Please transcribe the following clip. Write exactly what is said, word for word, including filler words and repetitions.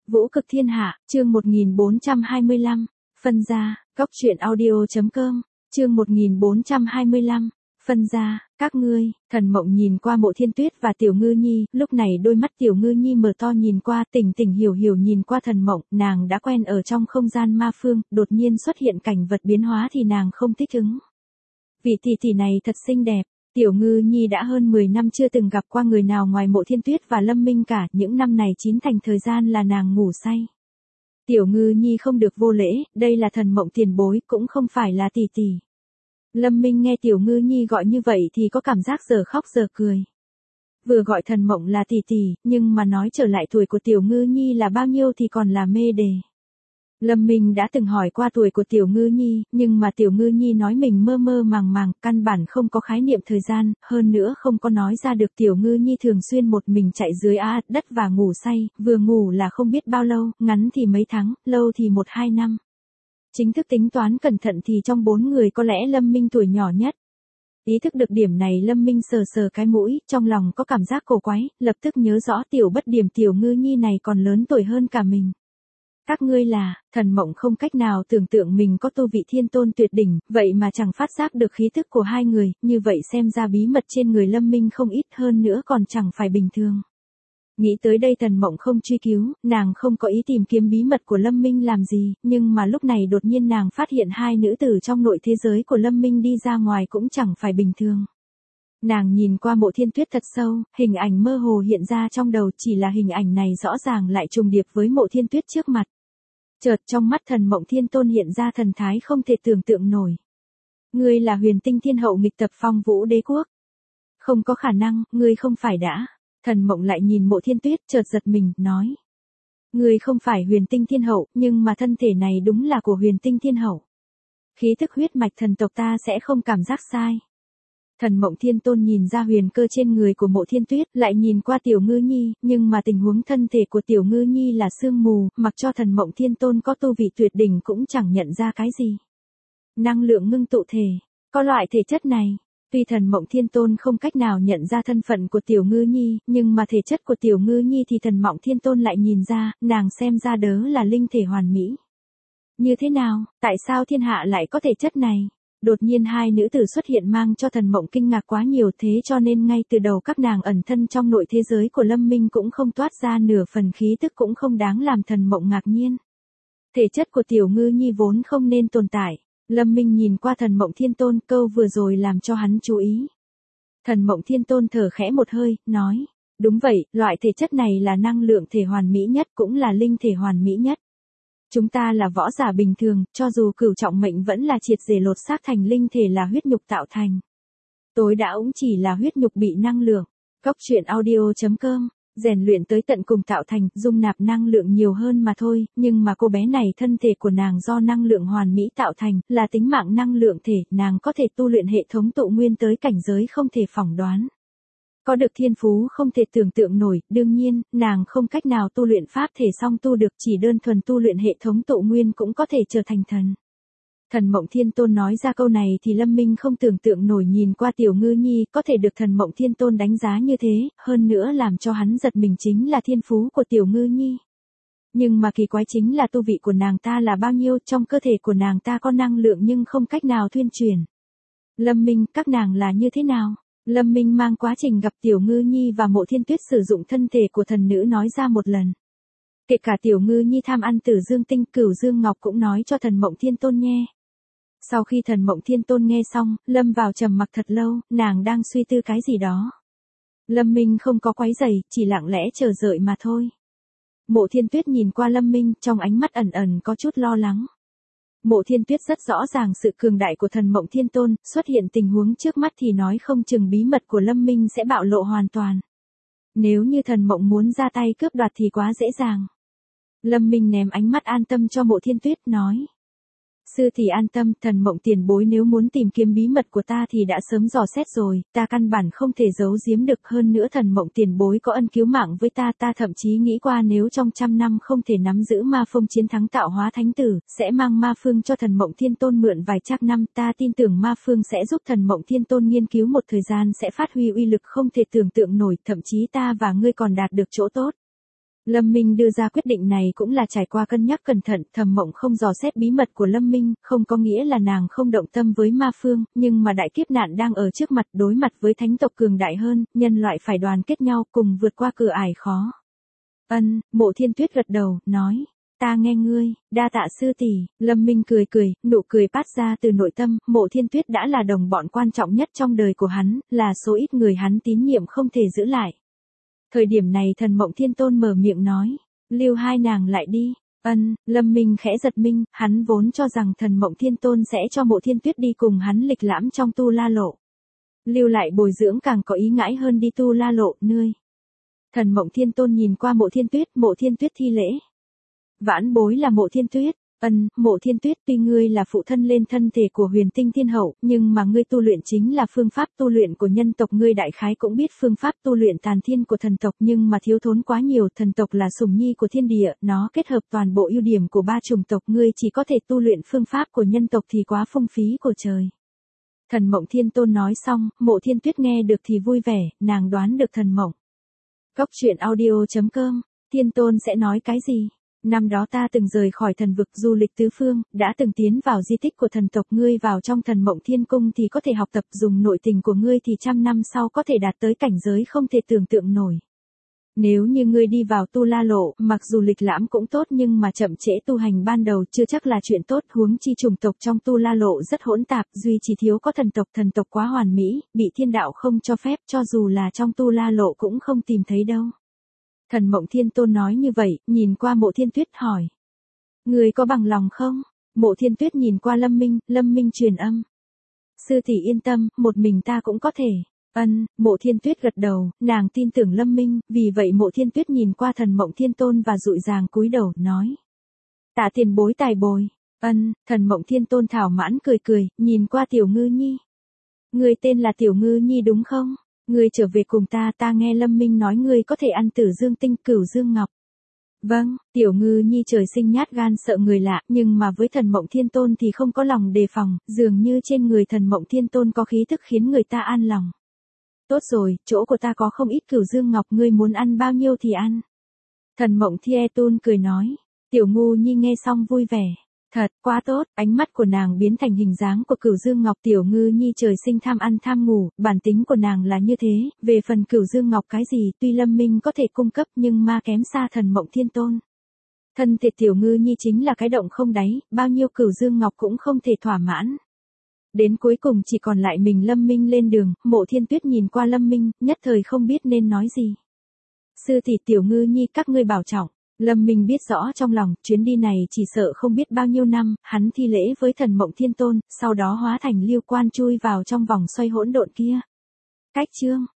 Vũ cực thiên hạ, chương một nghìn bốn trăm hai mươi lăm, phân gia, góc truyện audio chấm com, chương một nghìn bốn trăm hai mươi lăm, phân gia, các ngươi. Thần Mộng nhìn qua Mộ Thiên Tuyết và Tiểu Ngư Nhi, lúc này đôi mắt Tiểu Ngư Nhi mở to nhìn qua, Tỉnh Tỉnh Hiểu Hiểu nhìn qua Thần Mộng, nàng đã quen ở trong không gian ma phương, đột nhiên xuất hiện cảnh vật biến hóa thì nàng không thích ứng. Vị tỷ tỷ này thật xinh đẹp. Tiểu Ngư Nhi đã hơn mười năm chưa từng gặp qua người nào ngoài Mộ Thiên Tuyết và Lâm Minh cả, những năm này chín thành thời gian là nàng ngủ say. Tiểu Ngư Nhi không được vô lễ, đây là Thần Mộng tiền bối, cũng không phải là tỷ tỷ. Lâm Minh nghe Tiểu Ngư Nhi gọi như vậy thì có cảm giác giờ khóc giờ cười. Vừa gọi Thần Mộng là tỷ tỷ, nhưng mà nói trở lại tuổi của Tiểu Ngư Nhi là bao nhiêu thì còn là mê đề. Lâm Minh đã từng hỏi qua tuổi của Tiểu Ngư Nhi, nhưng mà Tiểu Ngư Nhi nói mình mơ mơ màng màng, căn bản không có khái niệm thời gian, hơn nữa không có nói ra được. Tiểu Ngư Nhi thường xuyên một mình chạy dưới á đất và ngủ say, vừa ngủ là không biết bao lâu, ngắn thì mấy tháng, lâu thì một hai năm. Chính thức tính toán cẩn thận thì trong bốn người có lẽ Lâm Minh tuổi nhỏ nhất. Ý thức được điểm này Lâm Minh sờ sờ cái mũi, trong lòng có cảm giác cổ quái, lập tức nhớ rõ Tiểu Bất Điểm Tiểu Ngư Nhi này còn lớn tuổi hơn cả mình. Các ngươi là. Thần Mộng không cách nào tưởng tượng mình có tu vị thiên tôn tuyệt đỉnh, vậy mà chẳng phát giác được khí thức của hai người, như vậy xem ra bí mật trên người Lâm Minh không ít, hơn nữa còn chẳng phải bình thường. Nghĩ tới đây Thần Mộng không truy cứu, nàng không có ý tìm kiếm bí mật của Lâm Minh làm gì, nhưng mà lúc này đột nhiên nàng phát hiện hai nữ tử trong nội thế giới của Lâm Minh đi ra ngoài cũng chẳng phải bình thường. Nàng nhìn qua Mộ Thiên Tuyết thật sâu, hình ảnh mơ hồ hiện ra trong đầu, chỉ là hình ảnh này rõ ràng lại trùng điệp với Mộ Thiên Tuyết trước mặt. Chợt trong mắt Thần Mộng Thiên Tôn hiện ra thần thái không thể tưởng tượng nổi. Ngươi là Huyền Tinh Thiên Hậu nghịch tập Phong Vũ Đế Quốc. Không có khả năng, ngươi không phải đã. Thần Mộng lại nhìn Mộ Thiên Tuyết, chợt giật mình, nói. Ngươi không phải Huyền Tinh Thiên Hậu, nhưng mà thân thể này đúng là của Huyền Tinh Thiên Hậu. Khí thức huyết mạch thần tộc ta sẽ không cảm giác sai. Thần Mộng Thiên Tôn nhìn ra huyền cơ trên người của Mộ Thiên Tuyết, lại nhìn qua Tiểu Ngư Nhi, nhưng mà tình huống thân thể của Tiểu Ngư Nhi là sương mù, mặc cho Thần Mộng Thiên Tôn có tu vị tuyệt đỉnh cũng chẳng nhận ra cái gì. Năng lượng ngưng tụ thể, có loại thể chất này. Tuy Thần Mộng Thiên Tôn không cách nào nhận ra thân phận của Tiểu Ngư Nhi, nhưng mà thể chất của Tiểu Ngư Nhi thì Thần Mộng Thiên Tôn lại nhìn ra, nàng xem ra đớ là linh thể hoàn mỹ. Như thế nào, tại sao thiên hạ lại có thể chất này? Đột nhiên hai nữ tử xuất hiện mang cho Thần Mộng kinh ngạc quá nhiều, thế cho nên ngay từ đầu các nàng ẩn thân trong nội thế giới của Lâm Minh cũng không toát ra nửa phần khí tức, cũng không đáng làm Thần Mộng ngạc nhiên. Thể chất của Tiểu Ngư Nhi vốn không nên tồn tại. Lâm Minh nhìn qua Thần Mộng Thiên Tôn, câu vừa rồi làm cho hắn chú ý. Thần Mộng Thiên Tôn thở khẽ một hơi, nói. Đúng vậy, loại thể chất này là năng lượng thể hoàn mỹ nhất, cũng là linh thể hoàn mỹ nhất. Chúng ta là võ giả bình thường, cho dù cửu trọng mệnh vẫn là triệt để lột xác thành linh thể là huyết nhục tạo thành. Tối đa cũng chỉ là huyết nhục bị năng lượng. Góc truyện audio chấm com, rèn luyện tới tận cùng tạo thành, dung nạp năng lượng nhiều hơn mà thôi, nhưng mà cô bé này thân thể của nàng do năng lượng hoàn mỹ tạo thành, là tính mạng năng lượng thể, nàng có thể tu luyện hệ thống tụ nguyên tới cảnh giới không thể phỏng đoán. Có được thiên phú không thể tưởng tượng nổi, đương nhiên, nàng không cách nào tu luyện pháp thể song tu được, chỉ đơn thuần tu luyện hệ thống tụ nguyên cũng có thể trở thành thần. Thần Mộng Thiên Tôn nói ra câu này thì Lâm Minh không tưởng tượng nổi, nhìn qua Tiểu Ngư Nhi, có thể được Thần Mộng Thiên Tôn đánh giá như thế, hơn nữa làm cho hắn giật mình chính là thiên phú của Tiểu Ngư Nhi. Nhưng mà kỳ quái chính là tu vị của nàng ta là bao nhiêu, trong cơ thể của nàng ta có năng lượng nhưng không cách nào thuyên truyền. Lâm Minh, các nàng là như thế nào? Lâm Minh mang quá trình gặp Tiểu Ngư Nhi và Mộ Thiên Tuyết sử dụng thân thể của thần nữ nói ra một lần. Kể cả Tiểu Ngư Nhi tham ăn Tử Dương Tinh, Cửu Dương Ngọc cũng nói cho Thần Mộng Thiên Tôn nghe. Sau khi Thần Mộng Thiên Tôn nghe xong, lâm vào trầm mặc thật lâu, nàng đang suy tư cái gì đó. Lâm Minh không có quấy rầy, chỉ lặng lẽ chờ đợi mà thôi. Mộ Thiên Tuyết nhìn qua Lâm Minh, trong ánh mắt ẩn ẩn có chút lo lắng. Mộ Thiên Tuyết rất rõ ràng sự cường đại của Thần Mộng Thiên Tôn, xuất hiện tình huống trước mắt thì nói không chừng bí mật của Lâm Minh sẽ bạo lộ hoàn toàn. Nếu như Thần Mộng muốn ra tay cướp đoạt thì quá dễ dàng. Lâm Minh ném ánh mắt an tâm cho Mộ Thiên Tuyết, nói. Sư thì an tâm, Thần Mộng tiền bối nếu muốn tìm kiếm bí mật của ta thì đã sớm dò xét rồi, ta căn bản không thể giấu giếm được, hơn nữa Thần Mộng tiền bối có ân cứu mạng với ta, ta thậm chí nghĩ qua nếu trong trăm năm không thể nắm giữ ma phong chiến thắng tạo hóa thánh tử, sẽ mang ma phương cho Thần Mộng Thiên Tôn mượn vài chắc năm, ta tin tưởng ma phương sẽ giúp Thần Mộng Thiên Tôn nghiên cứu một thời gian sẽ phát huy uy lực không thể tưởng tượng nổi, thậm chí ta và ngươi còn đạt được chỗ tốt. Lâm Minh đưa ra quyết định này cũng là trải qua cân nhắc cẩn thận, Thẩm Mộng không dò xét bí mật của Lâm Minh, không có nghĩa là nàng không động tâm với ma phương, nhưng mà đại kiếp nạn đang ở trước mặt, đối mặt với thánh tộc cường đại hơn, nhân loại phải đoàn kết nhau cùng vượt qua cửa ải khó. Ân, Mộ Thiên Tuyết gật đầu, nói, ta nghe ngươi, đa tạ sư tỷ. Lâm Minh cười cười, nụ cười phát ra từ nội tâm, Mộ Thiên Tuyết đã là đồng bọn quan trọng nhất trong đời của hắn, là số ít người hắn tín nhiệm không thể giữ lại. Thời điểm này Thần Mộng Thiên Tôn mở miệng nói, lưu hai nàng lại đi. Ân, Lâm Minh khẽ giật mình, hắn vốn cho rằng Thần Mộng Thiên Tôn sẽ cho Mộ Thiên Tuyết đi cùng hắn lịch lãm trong Tu La Lộ. Lưu lại bồi dưỡng càng có ý ngãi hơn đi Tu La Lộ, nơi. Thần Mộng Thiên Tôn nhìn qua Mộ Thiên Tuyết, Mộ Thiên Tuyết thi lễ. Vãn bối là Mộ Thiên Tuyết. Ân, Mộ Thiên Tuyết, tuy ngươi là phụ thân lên thân thể của Huyền Tinh Thiên Hậu, nhưng mà ngươi tu luyện chính là phương pháp tu luyện của nhân tộc, ngươi đại khái cũng biết phương pháp tu luyện tàn thiên của thần tộc, nhưng mà thiếu thốn quá nhiều, thần tộc là sủng nhi của thiên địa, nó kết hợp toàn bộ ưu điểm của ba chủng tộc, ngươi chỉ có thể tu luyện phương pháp của nhân tộc thì quá phung phí của trời. Thần Mộng Thiên Tôn nói xong, Mộ Thiên Tuyết nghe được thì vui vẻ, nàng đoán được Thần Mộng. Cốc truyện audio chấm com, Thiên Tôn sẽ nói cái gì? Năm đó ta từng rời khỏi thần vực du lịch tứ phương, đã từng tiến vào di tích của thần tộc, ngươi vào trong Thần Mộng Thiên Cung thì có thể học tập, dùng nội tình của ngươi thì trăm năm sau có thể đạt tới cảnh giới không thể tưởng tượng nổi. Nếu như ngươi đi vào Tu La Lộ, mặc dù lịch lãm cũng tốt nhưng mà chậm trễ tu hành ban đầu chưa chắc là chuyện tốt, huống chi chủng tộc trong Tu La Lộ rất hỗn tạp, duy chỉ thiếu có thần tộc, thần tộc quá hoàn mỹ, bị thiên đạo không cho phép, cho dù là trong Tu La Lộ cũng không tìm thấy đâu. Thần Mộng Thiên Tôn nói như vậy, nhìn qua Mộ Thiên Tuyết hỏi. Người có bằng lòng không? Mộ Thiên Tuyết nhìn qua Lâm Minh, Lâm Minh truyền âm. Sư tỷ yên tâm, một mình ta cũng có thể. Ân, Mộ Thiên Tuyết gật đầu, nàng tin tưởng Lâm Minh, vì vậy Mộ Thiên Tuyết nhìn qua Thần Mộng Thiên Tôn và dụi dàng cúi đầu, nói. Tạ tiền bối tài bồi. Ân, Thần Mộng Thiên Tôn thảo mãn cười cười, nhìn qua Tiểu Ngư Nhi. Người tên là Tiểu Ngư Nhi đúng không? Ngươi trở về cùng ta, ta nghe Lâm Minh nói ngươi có thể ăn Tử Dương Tinh, Cửu Dương Ngọc. Vâng, Tiểu Ngư Nhi trời sinh nhát gan sợ người lạ, nhưng mà với Thần Mộng Thiên Tôn thì không có lòng đề phòng, dường như trên người Thần Mộng Thiên Tôn có khí thức khiến người ta an lòng. Tốt rồi, chỗ của ta có không ít Cửu Dương Ngọc, ngươi muốn ăn bao nhiêu thì ăn. Thần Mộng Thiên Tôn cười nói. Tiểu Ngư Nhi nghe xong vui vẻ. Thật, quá tốt, ánh mắt của nàng biến thành hình dáng của Cửu Dương Ngọc. Tiểu Ngư Nhi trời sinh tham ăn tham ngủ, bản tính của nàng là như thế, về phần Cửu Dương Ngọc cái gì, tuy Lâm Minh có thể cung cấp nhưng ma kém xa Thần Mộng Thiên Tôn. Thân thể Tiểu Ngư Nhi chính là cái động không đáy, bao nhiêu Cửu Dương Ngọc cũng không thể thỏa mãn. Đến cuối cùng chỉ còn lại mình Lâm Minh lên đường, Mộ Thiên Tuyết nhìn qua Lâm Minh, nhất thời không biết nên nói gì. Sư tỷ Tiểu Ngư Nhi các ngươi bảo trọng. Lâm Minh biết rõ trong lòng, chuyến đi này chỉ sợ không biết bao nhiêu năm, hắn thi lễ với Thần Mộng Thiên Tôn, sau đó hóa thành lưu quan chui vào trong vòng xoay hỗn độn kia. Cách chương